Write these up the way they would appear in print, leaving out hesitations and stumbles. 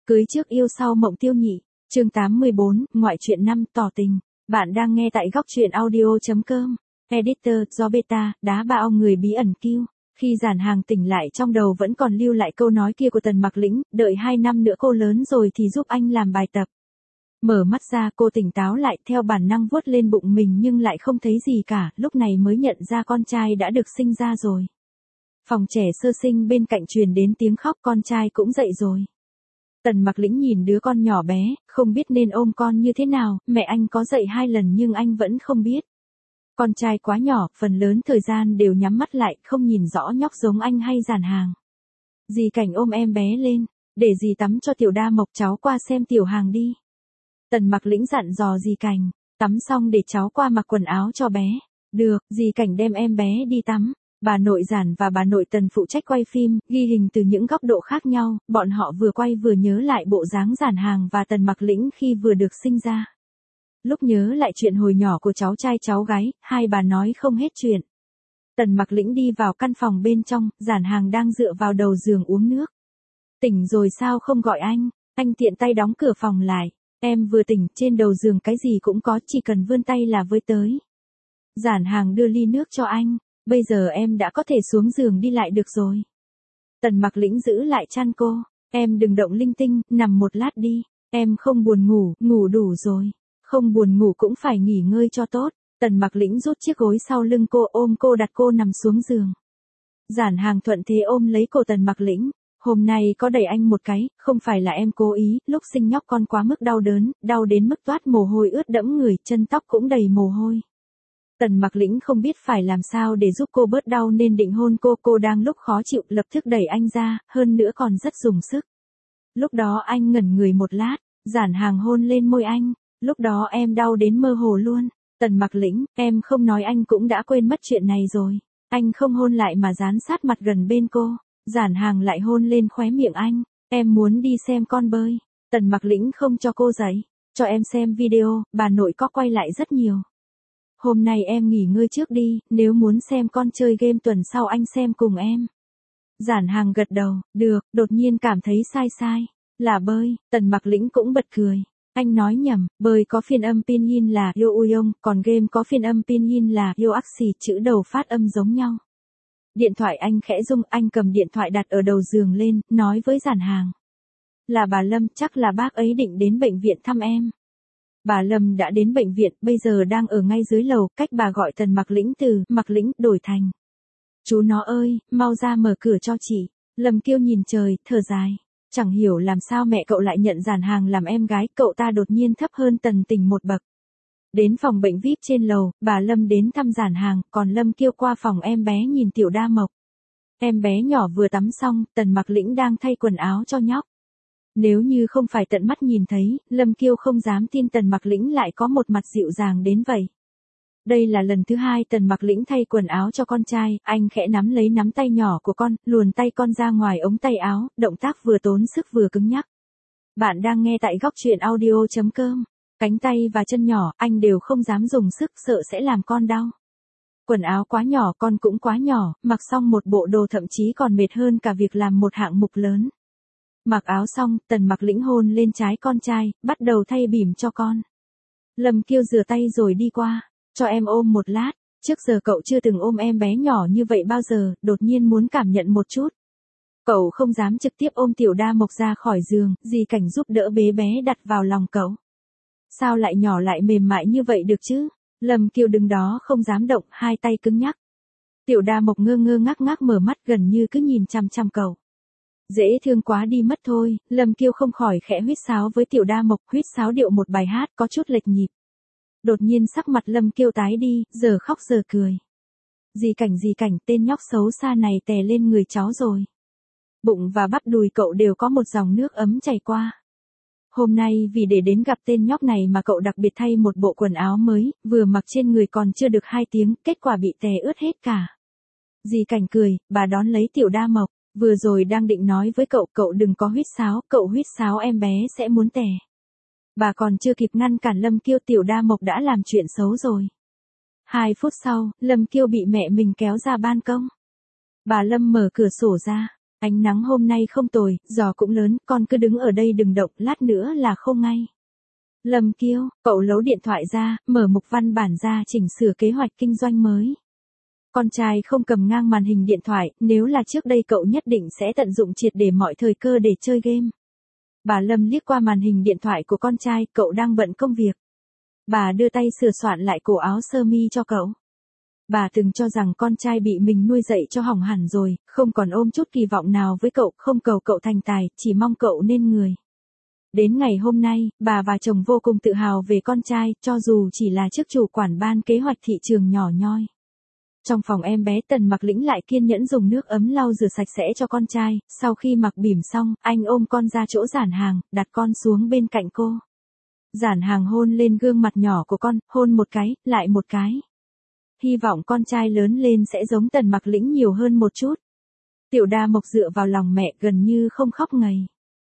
Cưới trước yêu sau mộng tiêu nhị, chương 84, ngoại truyện 5 tỏ tình. Bạn đang nghe tại góc truyện audio.com. Editor, do beta, đá bạo người bí ẩn Q. Khi Giản Hàng tỉnh lại trong đầu vẫn còn lưu lại câu nói kia của Tần Mặc Lĩnh, đợi 2 năm nữa cô lớn rồi thì giúp anh làm bài tập. Mở mắt ra cô tỉnh táo lại theo bản năng vuốt lên bụng mình nhưng lại không thấy gì cả, lúc này mới nhận ra con trai đã được sinh ra rồi. Phòng trẻ sơ sinh bên cạnh truyền đến tiếng khóc, con trai cũng dậy rồi. Tần Mặc Lĩnh nhìn đứa con nhỏ bé, không biết nên ôm con như thế nào, mẹ anh có dậy 2 lần nhưng anh vẫn không biết. Con trai quá nhỏ, phần lớn thời gian đều nhắm mắt lại, không nhìn rõ nhóc giống anh hay Giản Hàng. Dì Cảnh ôm em bé lên, để dì tắm cho Tiểu Đa Mộc, cháu qua xem Tiểu Hàng đi. Tần Mặc Lĩnh dặn dò dì Cảnh, tắm xong để cháu qua mặc quần áo cho bé. Được, dì Cảnh đem em bé đi tắm. Bà nội Giản và bà nội Tần phụ trách quay phim, ghi hình từ những góc độ khác nhau, bọn họ vừa quay vừa nhớ lại bộ dáng Giản Hàng và Tần Mặc Lĩnh khi vừa được sinh ra. Lúc nhớ lại chuyện hồi nhỏ của cháu trai cháu gái, hai bà nói không hết chuyện. Tần Mặc Lĩnh đi vào căn phòng bên trong, Giản Hàng đang dựa vào đầu giường uống nước. Tỉnh rồi sao không gọi anh tiện tay đóng cửa phòng lại. Em vừa tỉnh, trên đầu giường cái gì cũng có, chỉ cần vươn tay là với tới. Giản Hàng đưa ly nước cho anh. Bây giờ em đã có thể xuống giường đi lại được rồi. Tần Mặc Lĩnh giữ lại chăn cô. Em đừng động linh tinh, nằm một lát đi. Em không buồn ngủ, ngủ đủ rồi. Không buồn ngủ cũng phải nghỉ ngơi cho tốt. Tần Mặc Lĩnh rút chiếc gối sau lưng cô, ôm cô, đặt cô nằm xuống giường. Giản Hàng thuận thế ôm lấy cổ Tần Mặc Lĩnh. Hôm nay có đẩy anh một cái, không phải là em cố ý, lúc sinh nhóc con quá mức đau đớn, đau đến mức toát mồ hôi ướt đẫm người, chân tóc cũng đầy mồ hôi. Tần Mặc Lĩnh không biết phải làm sao để giúp cô bớt đau nên định hôn cô đang lúc khó chịu, lập tức đẩy anh ra, hơn nữa còn rất dùng sức. Lúc đó anh ngẩn người một lát, Giản Hàng hôn lên môi anh, lúc đó em đau đến mơ hồ luôn. Tần Mặc Lĩnh, em không nói anh cũng đã quên mất chuyện này rồi. Anh không hôn lại mà dán sát mặt gần bên cô. Giản Hàng lại hôn lên khóe miệng anh, em muốn đi xem con bơi. Tần Mặc Lĩnh không cho cô dậy, cho em xem video, bà nội có quay lại rất nhiều. Hôm nay em nghỉ ngơi trước đi, nếu muốn xem con chơi game tuần sau anh xem cùng em. Giản Hàng gật đầu, được, đột nhiên cảm thấy sai. Là bơi, Tần Mặc Lĩnh cũng bật cười. Anh nói nhầm, bơi có phiên âm pinyin là yo uyong, còn game có phiên âm pinyin là yo aksi, chữ đầu phát âm giống nhau. Điện thoại anh khẽ rung, anh cầm điện thoại đặt ở đầu giường lên, nói với Giản Hàng. Là bà Lâm, chắc là bác ấy định đến bệnh viện thăm em. Bà Lâm đã đến bệnh viện, bây giờ đang ở ngay dưới lầu, cách bà gọi Tần Mặc Lĩnh từ Mặc Lĩnh đổi thành. Chú nó ơi, mau ra mở cửa cho chị. Lâm Kiêu nhìn trời, thở dài. Chẳng hiểu làm sao mẹ cậu lại nhận Giản Hàng làm em gái, cậu ta đột nhiên thấp hơn Tần Tình một bậc. Đến phòng bệnh VIP trên lầu, bà Lâm đến thăm Giản Hàng, còn Lâm Kiêu qua phòng em bé nhìn Tiểu Đa Mộc. Em bé nhỏ vừa tắm xong, Tần Mặc Lĩnh đang thay quần áo cho nhóc. Nếu như không phải tận mắt nhìn thấy, Lâm Kiêu không dám tin Tần Mặc Lĩnh lại có một mặt dịu dàng đến vậy. Đây là lần thứ 2 Tần Mặc Lĩnh thay quần áo cho con trai, anh khẽ nắm lấy nắm tay nhỏ của con, luồn tay con ra ngoài ống tay áo, động tác vừa tốn sức vừa cứng nhắc. Bạn đang nghe tại góc truyện audio.com. Cánh tay và chân nhỏ, anh đều không dám dùng sức, sợ sẽ làm con đau. Quần áo quá nhỏ, con cũng quá nhỏ, mặc xong một bộ đồ thậm chí còn mệt hơn cả việc làm một hạng mục lớn. Mặc áo xong, Tần Mặc Lĩnh hôn lên trái con trai, bắt đầu thay bỉm cho con. Lâm Kiêu rửa tay rồi đi qua, cho em ôm một lát, trước giờ cậu chưa từng ôm em bé nhỏ như vậy bao giờ, đột nhiên muốn cảm nhận một chút. Cậu không dám trực tiếp ôm Tiểu Đa Mộc ra khỏi giường, dì Cảnh giúp đỡ bế bé đặt vào lòng cậu. Sao lại nhỏ lại mềm mại như vậy được chứ? Lâm Kiêu đứng đó không dám động, hai tay cứng nhắc. Tiểu Đa Mộc ngơ ngơ ngác ngác mở mắt gần như cứ nhìn chằm chằm cậu. Dễ thương quá đi mất thôi, Lâm Kiêu không khỏi khẽ huýt sáo với Tiểu Đa Mộc, huýt sáo điệu một bài hát có chút lệch nhịp. Đột nhiên sắc mặt Lâm Kiêu tái đi, giờ khóc giờ cười. Dì Cảnh, tên nhóc xấu xa này tè lên người cháu rồi. Bụng và bắp đùi cậu đều có một dòng nước ấm chảy qua. Hôm nay vì để đến gặp tên nhóc này mà cậu đặc biệt thay một bộ quần áo mới, vừa mặc trên người còn chưa được 2 tiếng, kết quả bị tè ướt hết cả. Dì Cảnh cười, bà đón lấy Tiểu Đa Mộc, vừa rồi đang định nói với cậu đừng có huýt sáo, cậu huýt sáo em bé sẽ muốn tè. Bà còn chưa kịp ngăn cản Lâm Kiêu, Tiểu Đa Mộc đã làm chuyện xấu rồi. 2 phút sau, Lâm Kiêu bị mẹ mình kéo ra ban công. Bà Lâm mở cửa sổ ra, Ánh nắng hôm nay không tồi, gió cũng lớn, con cứ đứng ở đây đừng động, lát nữa là khô ngay. Lâm Kiêu, cậu lấu điện thoại ra, mở mục văn bản ra chỉnh sửa kế hoạch kinh doanh mới. Con trai không cầm ngang màn hình điện thoại, nếu là trước đây cậu nhất định sẽ tận dụng triệt để mọi thời cơ để chơi game. Bà Lâm liếc qua màn hình điện thoại của con trai, cậu đang bận công việc. Bà đưa tay sửa soạn lại cổ áo sơ mi cho cậu. Bà từng cho rằng con trai bị mình nuôi dạy cho hỏng hẳn rồi, không còn ôm chút kỳ vọng nào với cậu, không cầu cậu thành tài, chỉ mong cậu nên người. Đến ngày hôm nay, bà và chồng vô cùng tự hào về con trai, cho dù chỉ là chức chủ quản ban kế hoạch thị trường nhỏ nhoi. Trong phòng em bé Tần Mặc Lĩnh lại kiên nhẫn dùng nước ấm lau rửa sạch sẽ cho con trai, sau khi mặc bỉm xong, anh ôm con ra chỗ Giản Hàng, đặt con xuống bên cạnh cô. Giản Hàng hôn lên gương mặt nhỏ của con, hôn một cái, lại một cái. Hy vọng con trai lớn lên sẽ giống Tần Mặc Lĩnh nhiều hơn một chút. Tiểu Đa Mộc dựa vào lòng mẹ gần như không khóc ngầy.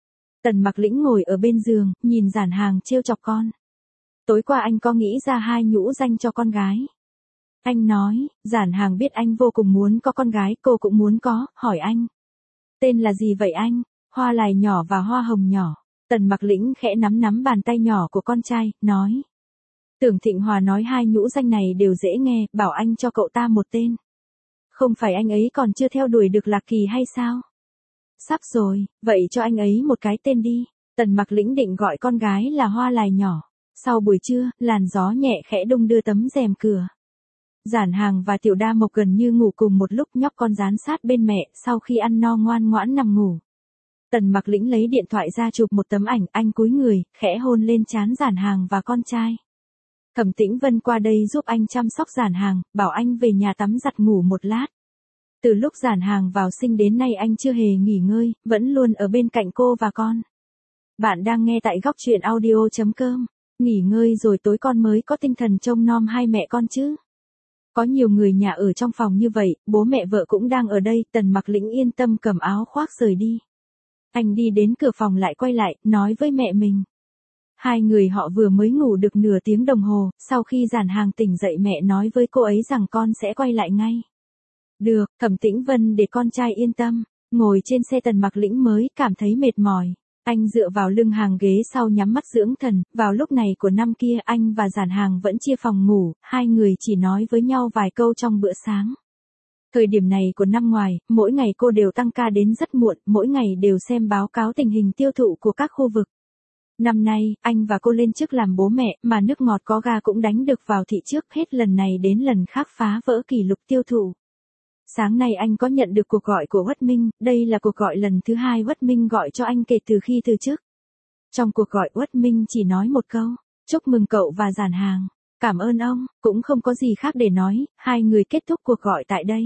Tần Mặc Lĩnh ngồi ở bên giường, nhìn Giản Hàng trêu chọc con. Tối qua anh có nghĩ ra 2 nhũ danh cho con gái. Anh nói, Giản Hàng biết anh vô cùng muốn có con gái, cô cũng muốn có, hỏi anh. Tên là gì vậy anh? Hoa Lài nhỏ và Hoa Hồng nhỏ. Tần Mặc Lĩnh khẽ nắm nắm bàn tay nhỏ của con trai, nói. Tưởng Thịnh Hòa nói 2 nhũ danh này đều dễ nghe, bảo anh cho cậu ta một tên. Không phải anh ấy còn chưa theo đuổi được Lạc Kỳ hay sao? Sắp rồi, vậy cho anh ấy một cái tên đi. Tần Mặc Lĩnh định gọi con gái là Hoa Lài nhỏ. Sau buổi trưa, làn gió nhẹ khẽ đung đưa tấm rèm cửa. Giản Hàng và Tiểu Đa Mộc gần như ngủ cùng một lúc, nhóc con dán sát bên mẹ, sau khi ăn no ngoan ngoãn nằm ngủ. Tần Mặc Lĩnh lấy điện thoại ra chụp một tấm ảnh, anh cúi người, khẽ hôn lên trán Giản Hàng và con trai. Thẩm Tĩnh Vân qua đây giúp anh chăm sóc Giản Hàng, bảo anh về nhà tắm giặt ngủ một lát. Từ lúc Giản Hàng vào sinh đến nay anh chưa hề nghỉ ngơi, vẫn luôn ở bên cạnh cô và con. Bạn đang nghe tại góc truyện audio.com. Nghỉ ngơi rồi tối con mới có tinh thần trông nom hai mẹ con chứ. Có nhiều người nhà ở trong phòng như vậy, bố mẹ vợ cũng đang ở đây, Tần Mặc Lĩnh yên tâm cầm áo khoác rời đi. Anh đi đến cửa phòng lại quay lại, nói với mẹ mình. Hai người họ vừa mới ngủ được nửa tiếng đồng hồ, sau khi Giản Hàng tỉnh dậy mẹ nói với cô ấy rằng con sẽ quay lại ngay. Được, Thẩm Tĩnh Vân để con trai yên tâm, ngồi trên xe Tần Mặc Lĩnh mới cảm thấy mệt mỏi. Anh dựa vào lưng hàng ghế sau nhắm mắt dưỡng thần, vào lúc này của năm kia anh và Giản Hàng vẫn chia phòng ngủ, hai người chỉ nói với nhau vài câu trong bữa sáng. Thời điểm này của năm ngoài, mỗi ngày cô đều tăng ca đến rất muộn, mỗi ngày đều xem báo cáo tình hình tiêu thụ của các khu vực. Năm nay, anh và cô lên chức làm bố mẹ, mà nước ngọt có ga cũng đánh được vào thị trước, hết lần này đến lần khác phá vỡ kỷ lục tiêu thụ. Sáng nay anh có nhận được cuộc gọi của Uất Minh, đây là cuộc gọi lần thứ 2 Uất Minh gọi cho anh kể từ khi từ chức. Trong cuộc gọi Uất Minh chỉ nói một câu, chúc mừng cậu và Giản Hàng, cảm ơn ông, cũng không có gì khác để nói, hai người kết thúc cuộc gọi tại đây.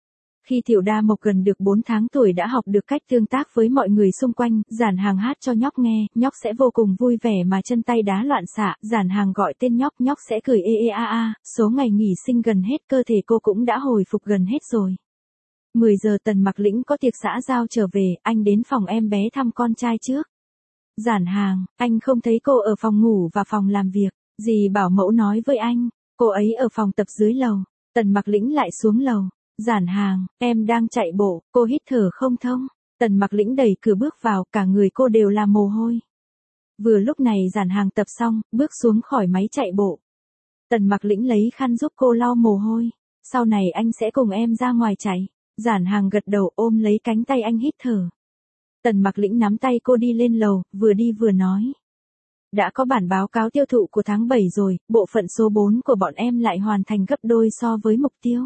Khi Tiểu Đa Mộc gần được 4 tháng tuổi đã học được cách tương tác với mọi người xung quanh, Giản Hàng hát cho nhóc nghe, nhóc sẽ vô cùng vui vẻ mà chân tay đá loạn xạ, Giản Hàng gọi tên nhóc, nhóc sẽ cười ê ê a a, số ngày nghỉ sinh gần hết, cơ thể cô cũng đã hồi phục gần hết rồi. 10 giờ Tần Mặc Lĩnh có tiệc xã giao trở về, anh đến phòng em bé thăm con trai trước. Giản Hàng, anh không thấy cô ở phòng ngủ và phòng làm việc, dì bảo mẫu nói với anh, cô ấy ở phòng tập dưới lầu. Tần Mặc Lĩnh lại xuống lầu. Giản Hàng, em đang chạy bộ, cô hít thở không thông. Tần Mặc Lĩnh đẩy cửa bước vào, cả người cô đều là mồ hôi. Vừa lúc này Giản Hàng tập xong, bước xuống khỏi máy chạy bộ. Tần Mặc Lĩnh lấy khăn giúp cô lau mồ hôi. Sau này anh sẽ cùng em ra ngoài chạy. Giản Hàng gật đầu ôm lấy cánh tay anh hít thở. Tần Mặc Lĩnh nắm tay cô đi lên lầu, vừa đi vừa nói. Đã có bản báo cáo tiêu thụ của tháng 7 rồi, bộ phận số 4 của bọn em lại hoàn thành gấp đôi so với mục tiêu.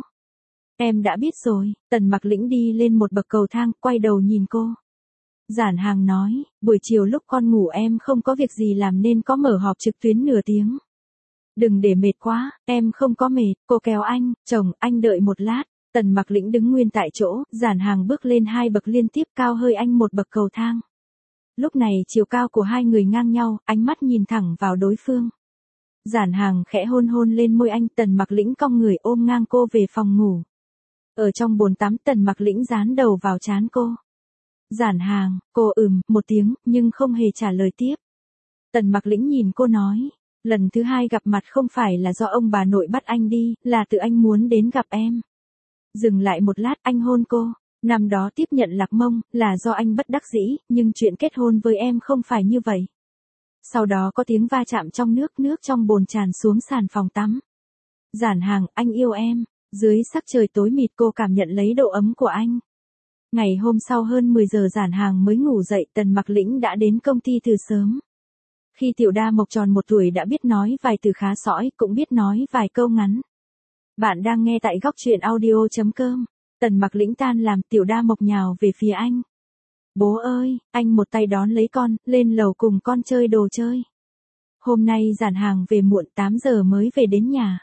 Em đã biết rồi, Tần Mặc Lĩnh đi lên một bậc cầu thang, quay đầu nhìn cô. Giản Hàng nói, buổi chiều lúc con ngủ em không có việc gì làm nên có mở họp trực tuyến nửa tiếng. Đừng để mệt quá, em không có mệt, cô kéo anh, chồng, anh đợi một lát. Tần Mặc Lĩnh đứng nguyên tại chỗ, Giản Hàng bước lên 2 bậc liên tiếp cao hơi anh một bậc cầu thang. Lúc này chiều cao của hai người ngang nhau, ánh mắt nhìn thẳng vào đối phương. Giản Hàng khẽ hôn hôn lên môi anh, Tần Mặc Lĩnh cong người ôm ngang cô về phòng ngủ. Ở trong bồn tắm Tần Mặc Lĩnh dán đầu vào trán cô. Giản Hàng, cô một tiếng, nhưng không hề trả lời tiếp. Tần Mặc Lĩnh nhìn cô nói, lần thứ 2 gặp mặt không phải là do ông bà nội bắt anh đi, là tự anh muốn đến gặp em. Dừng lại một lát, anh hôn cô. Năm đó tiếp nhận Lạc Mông, là do anh bất đắc dĩ, nhưng chuyện kết hôn với em không phải như vậy. Sau đó có tiếng va chạm trong nước trong bồn tràn xuống sàn phòng tắm. Giản Hàng, anh yêu em. Dưới sắc trời tối mịt cô cảm nhận lấy độ ấm của anh. Ngày hôm sau hơn 10 giờ Giản Hàng mới ngủ dậy, Tần Mặc Lĩnh đã đến công ty từ sớm. Khi Tiểu Đa Mộc tròn 1 tuổi đã biết nói vài từ khá sõi, cũng biết nói vài câu ngắn. Bạn đang nghe tại góc truyện audio.com. Tần Mặc Lĩnh tan làm, Tiểu Đa Mộc nhào về phía anh. Bố ơi, anh một tay đón lấy con, lên lầu cùng con chơi đồ chơi. Hôm nay Giản Hàng về muộn 8 giờ mới về đến nhà.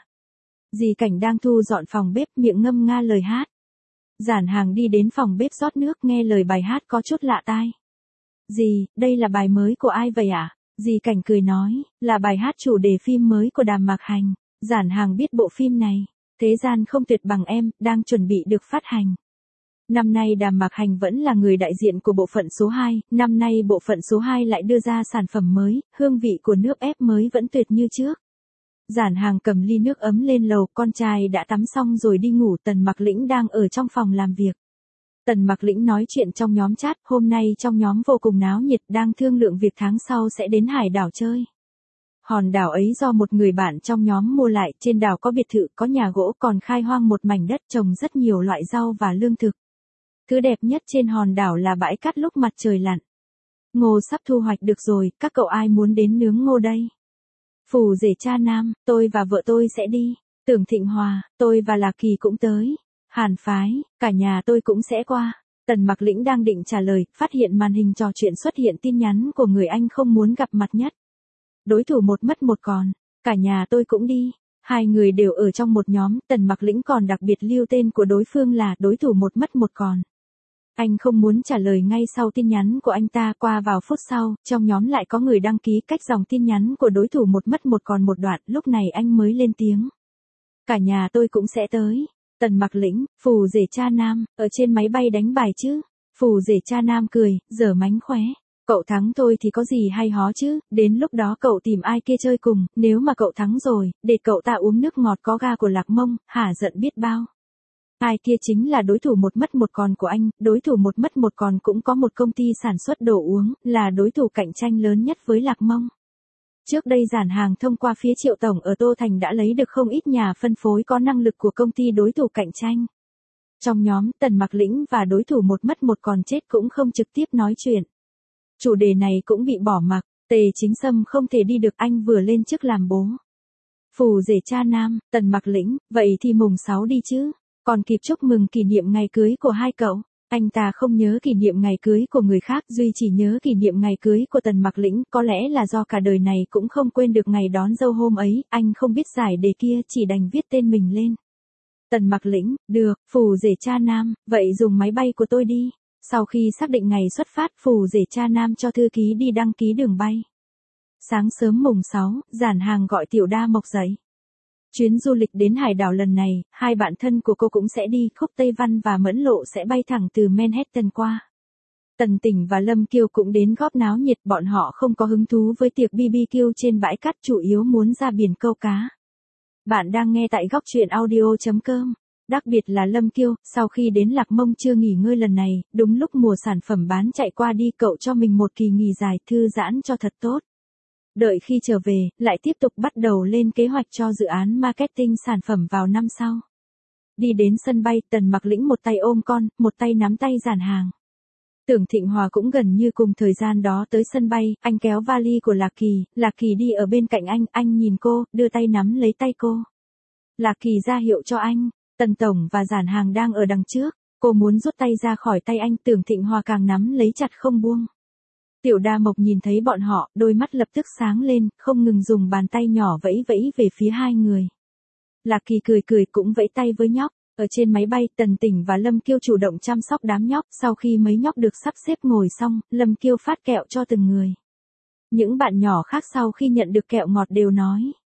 Dì Cảnh đang thu dọn phòng bếp, miệng ngâm nga lời hát. Giản Hàng đi đến phòng bếp rót nước, nghe lời bài hát có chút lạ tai. Dì, đây là bài mới của ai vậy ạ? Dì Cảnh cười nói, là bài hát chủ đề phim mới của Đàm Mạc Hành. Giản Hàng biết bộ phim này, Thế gian không tuyệt bằng em, đang chuẩn bị được phát hành. Năm nay Đàm Mạc Hành vẫn là người đại diện của bộ phận số 2, năm nay bộ phận số 2 lại đưa ra sản phẩm mới, hương vị của nước ép mới vẫn tuyệt như trước. Giản Hàng cầm ly nước ấm lên lầu, con trai đã tắm xong rồi đi ngủ, Tần Mặc Lĩnh đang ở trong phòng làm việc. Tần Mặc Lĩnh nói chuyện trong nhóm chat, hôm nay trong nhóm vô cùng náo nhiệt, đang thương lượng việc tháng sau sẽ đến hải đảo chơi. Hòn đảo ấy do một người bạn trong nhóm mua lại, trên đảo có biệt thự, có nhà gỗ, còn khai hoang một mảnh đất trồng rất nhiều loại rau và lương thực. Thứ đẹp nhất trên hòn đảo là bãi cát lúc mặt trời lặn. Ngô sắp thu hoạch được rồi, các cậu ai muốn đến nướng ngô đây? Phù rể cha Nam, tôi và vợ tôi sẽ đi. Tưởng Thịnh Hòa, tôi và Lạc Kỳ cũng tới. Hàn Phái, cả nhà tôi cũng sẽ qua. Tần Mặc Lĩnh đang định trả lời, phát hiện màn hình trò chuyện xuất hiện tin nhắn của người anh không muốn gặp mặt nhất. Đối thủ một mất một còn, cả nhà tôi cũng đi. Hai người đều ở trong một nhóm, Tần Mặc Lĩnh còn đặc biệt lưu tên của đối phương là đối thủ một mất một còn. Anh không muốn trả lời ngay sau tin nhắn của anh ta, qua vào phút sau, trong nhóm lại có người đăng ký cách dòng tin nhắn của đối thủ một mất một còn một đoạn, lúc này anh mới lên tiếng. Cả nhà tôi cũng sẽ tới. Tần Mặc Lĩnh, phù rể cha Nam, ở trên máy bay đánh bài chứ? Phù rể cha Nam cười, giở mánh khóe. Cậu thắng tôi thì có gì hay hó chứ, đến lúc đó cậu tìm ai kia chơi cùng, nếu mà cậu thắng rồi, để cậu ta uống nước ngọt có ga của Lạc Mông, hả giận biết bao. Ai kia chính là đối thủ một mất một còn của anh, đối thủ một mất một còn cũng có một công ty sản xuất đồ uống, là đối thủ cạnh tranh lớn nhất với Lạc Mông. Trước đây Giản Hàng thông qua phía Triệu Tổng ở Tô Thành đã lấy được không ít nhà phân phối có năng lực của công ty đối thủ cạnh tranh. Trong nhóm, Tần Mặc Lĩnh và đối thủ một mất một còn chết cũng không trực tiếp nói chuyện. Chủ đề này cũng bị bỏ mặc, Tề Chính Sâm không thể đi được, anh vừa lên chức làm bố. Phù rể cha Nam, Tần Mặc Lĩnh, vậy thì mùng 6 đi chứ, còn kịp chúc mừng kỷ niệm ngày cưới của hai cậu. Anh ta không nhớ kỷ niệm ngày cưới của người khác, duy chỉ nhớ kỷ niệm ngày cưới của Tần Mặc Lĩnh, có lẽ là do cả đời này cũng không quên được ngày đón dâu hôm ấy, anh không biết giải đề kia, chỉ đành viết tên mình lên. Tần Mặc Lĩnh, được, phù rể cha Nam, vậy dùng máy bay của tôi đi. Sau khi xác định ngày xuất phát, phù rể cha Nam cho thư ký đi đăng ký đường bay. Sáng sớm mùng 6, Giản Hàng gọi Tiểu Đa Mộc dậy. Chuyến du lịch đến hải đảo lần này, hai bạn thân của cô cũng sẽ đi, Khúc Tây Văn và Mẫn Lộ sẽ bay thẳng từ Manhattan qua. Tần Tỉnh và Lâm Kiều cũng đến góp náo nhiệt, bọn họ không có hứng thú với tiệc BBQ trên bãi cát, chủ yếu muốn ra biển câu cá. Bạn đang nghe tại góc truyện audio.com. Đặc biệt là Lâm Kiêu, sau khi đến Lạc Mông chưa nghỉ ngơi lần này, đúng lúc mùa sản phẩm bán chạy qua đi, cậu cho mình một kỳ nghỉ dài, thư giãn cho thật tốt. Đợi khi trở về, lại tiếp tục bắt đầu lên kế hoạch cho dự án marketing sản phẩm vào năm sau. Đi đến sân bay, Tần Mặc Lĩnh một tay ôm con, một tay nắm tay Giản Hàng. Tưởng Thịnh Hòa cũng gần như cùng thời gian đó tới sân bay, anh kéo vali của Lạc Kỳ đi ở bên cạnh anh nhìn cô, đưa tay nắm lấy tay cô. Lạc Kỳ ra hiệu cho anh. Tần Tổng và Giản Hàng đang ở đằng trước, cô muốn rút tay ra khỏi tay anh, Tưởng Thịnh Hòa càng nắm lấy chặt không buông. Tiểu Đa Mộc nhìn thấy bọn họ, đôi mắt lập tức sáng lên, không ngừng dùng bàn tay nhỏ vẫy về phía hai người. Lạc Kỳ cười cũng vẫy tay với nhóc. Ở trên máy bay, Tần Tỉnh và Lâm Kiêu chủ động chăm sóc đám nhóc, sau khi mấy nhóc được sắp xếp ngồi xong, Lâm Kiêu phát kẹo cho từng người. Những bạn nhỏ khác sau khi nhận được kẹo ngọt đều nói.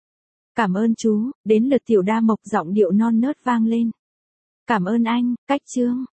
Cảm ơn chú, đến lượt Tiểu Đa Mộc, giọng điệu non nớt vang lên. Cảm ơn anh, Cách Trương.